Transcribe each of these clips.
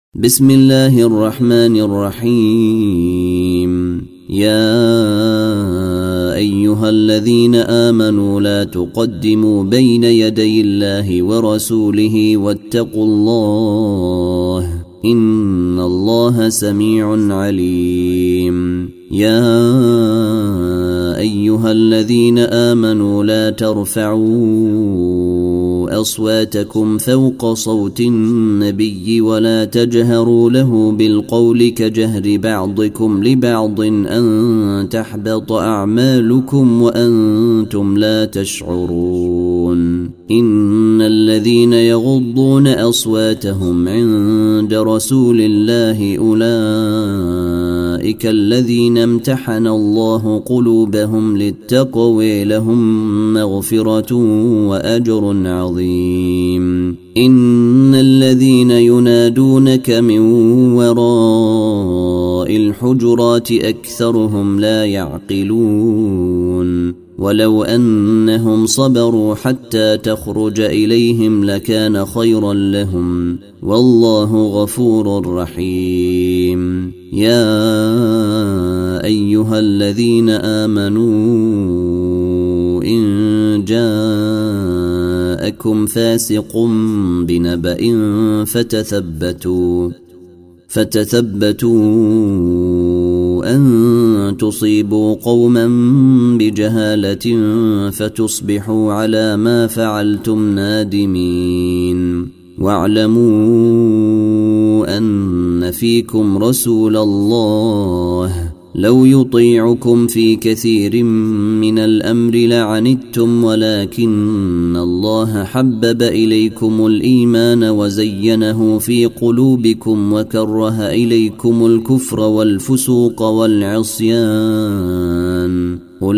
بسم الله الرحمن الرحيم. يا أيها الذين آمنوا لا تقدموا بين يدي الله ورسوله واتقوا الله إن الله سميع عليم. يا أيها الذين آمنوا لا ترفعوا أصواتكم فوق صوت النبي ولا تجهروا له بالقول كجهر بعضكم لبعض أن تحبط أعمالكم وأنتم لا تشعرون. إن الذين يغضون أصواتهم عند رسول الله أولئك الذين امتحن الله قلوبهم للتقوى لهم مغفرة وأجر عظيم. إن الذين ينادونك من وراء الحجرات أكثرهم لا يعقلون. ولو أنهم صبروا حتى تخرج إليهم لكان خيرا لهم والله غفور رحيم. يا أيها الذين آمنوا إن جاءكم فاسق بنبأ فتثبتوا أن تصيبوا قوما بجهالة فتصبحوا على ما فعلتم نادمين. واعلموا أن فيكم رسول الله لو يطيعكم في كثير من الأمر لعنتم ولكن الله حبب إليكم الإيمان وزينه في قلوبكم وكره إليكم الكفر والفسوق والعصيان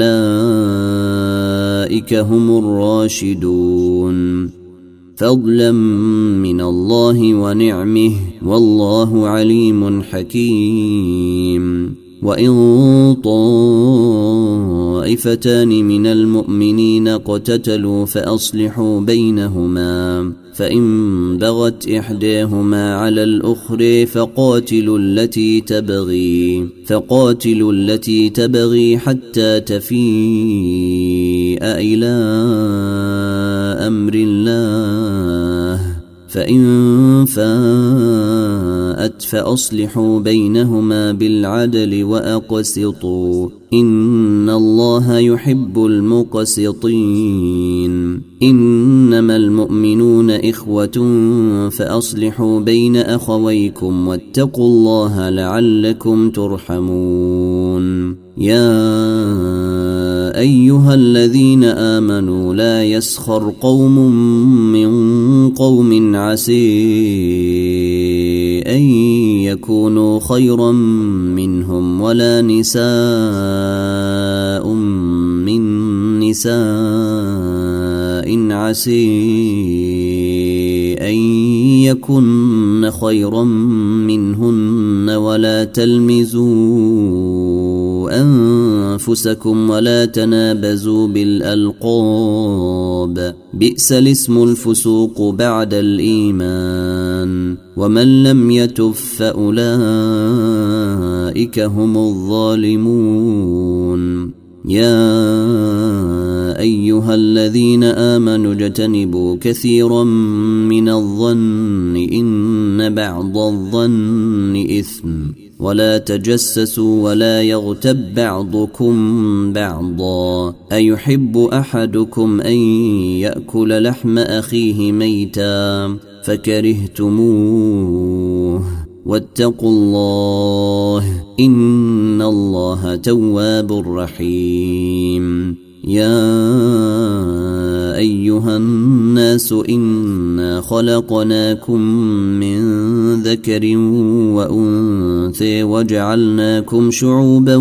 أولئك هم الراشدون فضلا من الله ونعمه والله عليم حكيم. وإن طائفتان من المؤمنين اقتتلوا فأصلحوا بينهما فإن بغت إحداهما على الأخرى فقاتلوا التي تبغي حتى تفيء إلى أمر الله فإن فاءت فأصلحوا بينهما بالعدل وأقسطوا إن الله يحب المقسطين. إنما المؤمنون إخوة فأصلحوا بين أخويكم واتقوا الله لعلكم ترحمون. يا أيها الذين آمنوا لا يسخر قوم من قوم عسى أن يكونوا خيرا منهم ولا نساء من نساء عسى أن يكن خيرا منهن ولا تلمزوا أنفسكم ولا تنابزوا بالألقاب بئس الاسم الفسوق بعد الإيمان ومن لم يتب فأولئك هم الظالمون. يا أيها الذين آمنوا اجتنبوا كثيرا من الظن إن بعض الظن إثم ولا تجسسوا ولا يغتب بعضكم بعضا أيحب أحدكم أن يأكل لحم أخيه ميتا فكرهتموه واتقوا الله إن الله تواب رحيم. يا أيها الناس إنا خلقناكم من ذكر وأنثى وجعلناكم شعوبا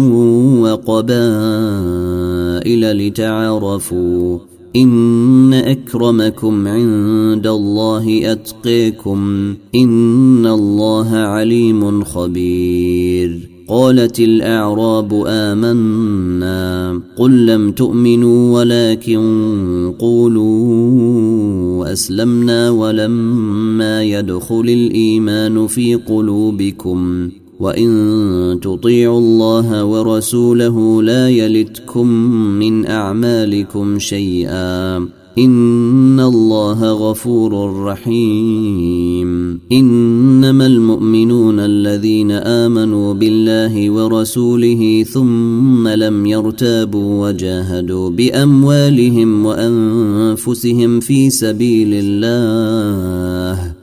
وقبائل لتعارفوا إن أكرمكم عند الله أتقاكم إن الله عليم خبير. قالت الأعراب آمنا قل لم تؤمنوا ولكن قولوا أسلمنا ولما يدخل الإيمان في قلوبكم وإن تطيعوا الله ورسوله لا يلتكم من أعمالكم شيئا إن الله غفور رحيم. إنما المؤمنون الذين آمنوا بالله ورسوله ثم لم يرتابوا وجاهدوا بأموالهم وأنفسهم في سبيل الله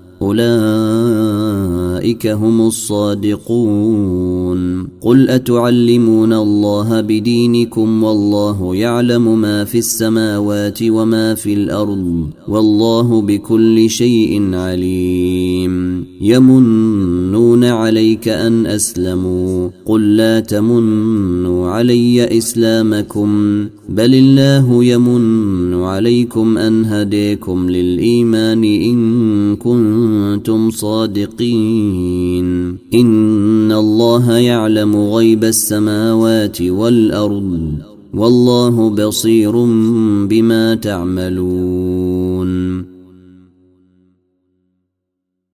أولئك هم الصادقون. قل أتعلمون الله بدينكم والله يعلم ما في السماوات وما في الأرض والله بكل شيء عليم. يمنون عليك أن أسلموا قل لا تمنوا علي إسلامكم بل الله يمن عليكم أن هديكم للإيمان إن كنتم صادقين. إن الله يعلم غيب السماوات والأرض والله بصير بما تعملون.